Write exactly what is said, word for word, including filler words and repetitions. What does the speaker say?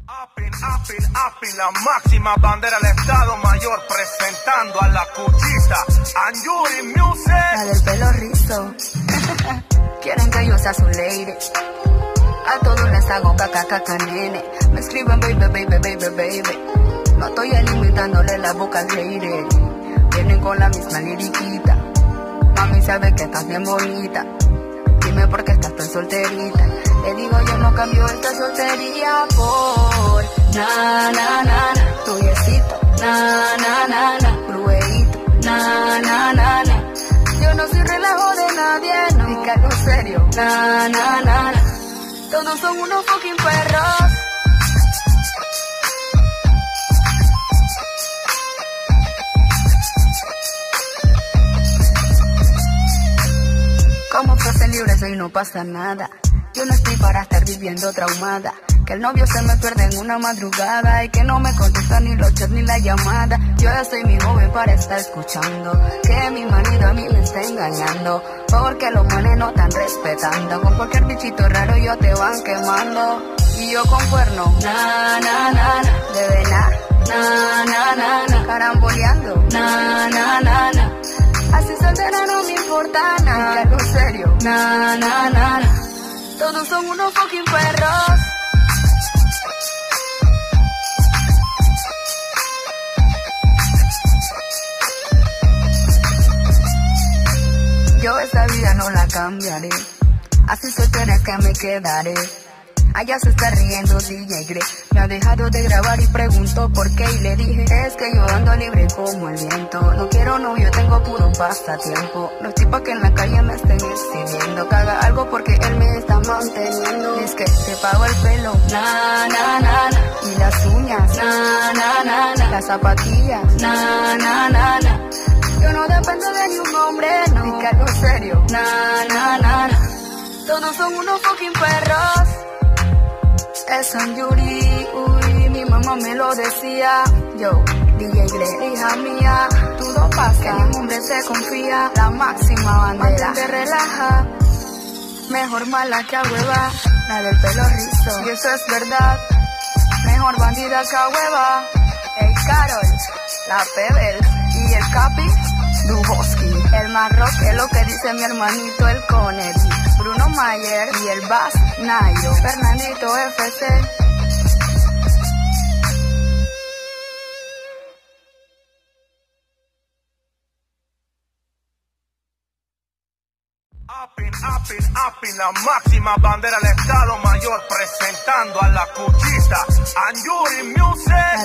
Appin, appin, appin, la máxima bandera del Estado Mayor presentando a la cuchita Anjuri Music. La del pelo rizo. Quieren que yo sea su lady. A todos les hago caca, caca, nene. Me escriben baby, baby, baby, baby. No estoy limitándole la boca al lady. Vienen con la misma liriquita. Mami sabe que estás bien bonita. Dime por qué estás tan solterita. Le digo yo no cambio esta soltería por na, na, na, na. Tuyecito, na, na, na, na. Brueíto, na, na, na, na. Yo no soy relajo de nadie, no. Ni que algo serio, na, na, na, na. Todos son unos fucking perros. Como frases libres hoy no pasa nada. Yo no estoy para estar viviendo traumada. Que el novio se me pierde en una madrugada y que no me contesta ni los chats ni la llamada. Yo ya soy mi joven para estar escuchando que mi marido a mí me está engañando, porque los manes no están respetando. Con cualquier bichito raro yo te van quemando. Y yo con cuerno, na, na, na, na. De vena, na, na, na, na. Caramboleando, na, na, na, na. Así soltera no me importa nada. Que algo serio, na, na, na, na. Todos son unos fucking perros. Yo esta vida no la cambiaré. Así soltera es que me quedaré. Allá se está riendo D J Grey. Me ha dejado de grabar y preguntó por qué. Y le dije, es que yo ando libre como el viento. No quiero novio, tengo puro pasatiempo. Los tipos que en la calle me estén exhibiendo, que haga algo porque él me está manteniendo. Y es que te pago el pelo, na, na, na, na. Y las uñas, na, na, na, na. Las zapatillas, na, na, na, na. Yo no dependo de ni un hombre, no. Ni que algo serio, na, na, na, na. Todos son unos fucking perros. Es Anjuri, uy, mi mamá me lo decía. Yo, D J Grey, hija mía, tú no pasas, que ningún hombre se confía. La máxima bandera, te relaja. Mejor mala que a hueva, la del pelo rizo. Y eso es verdad, mejor bandida que a hueva. El Carol, la Pebble y el Capi, Duboski. El Marrock es lo que dice mi hermanito el Connery. Bruno Mayer y el Bass Nairo. Fernandito F C. Appin, appin, appin, la máxima bandera del Estado Mayor presentando a la cuchita Anjuri Music.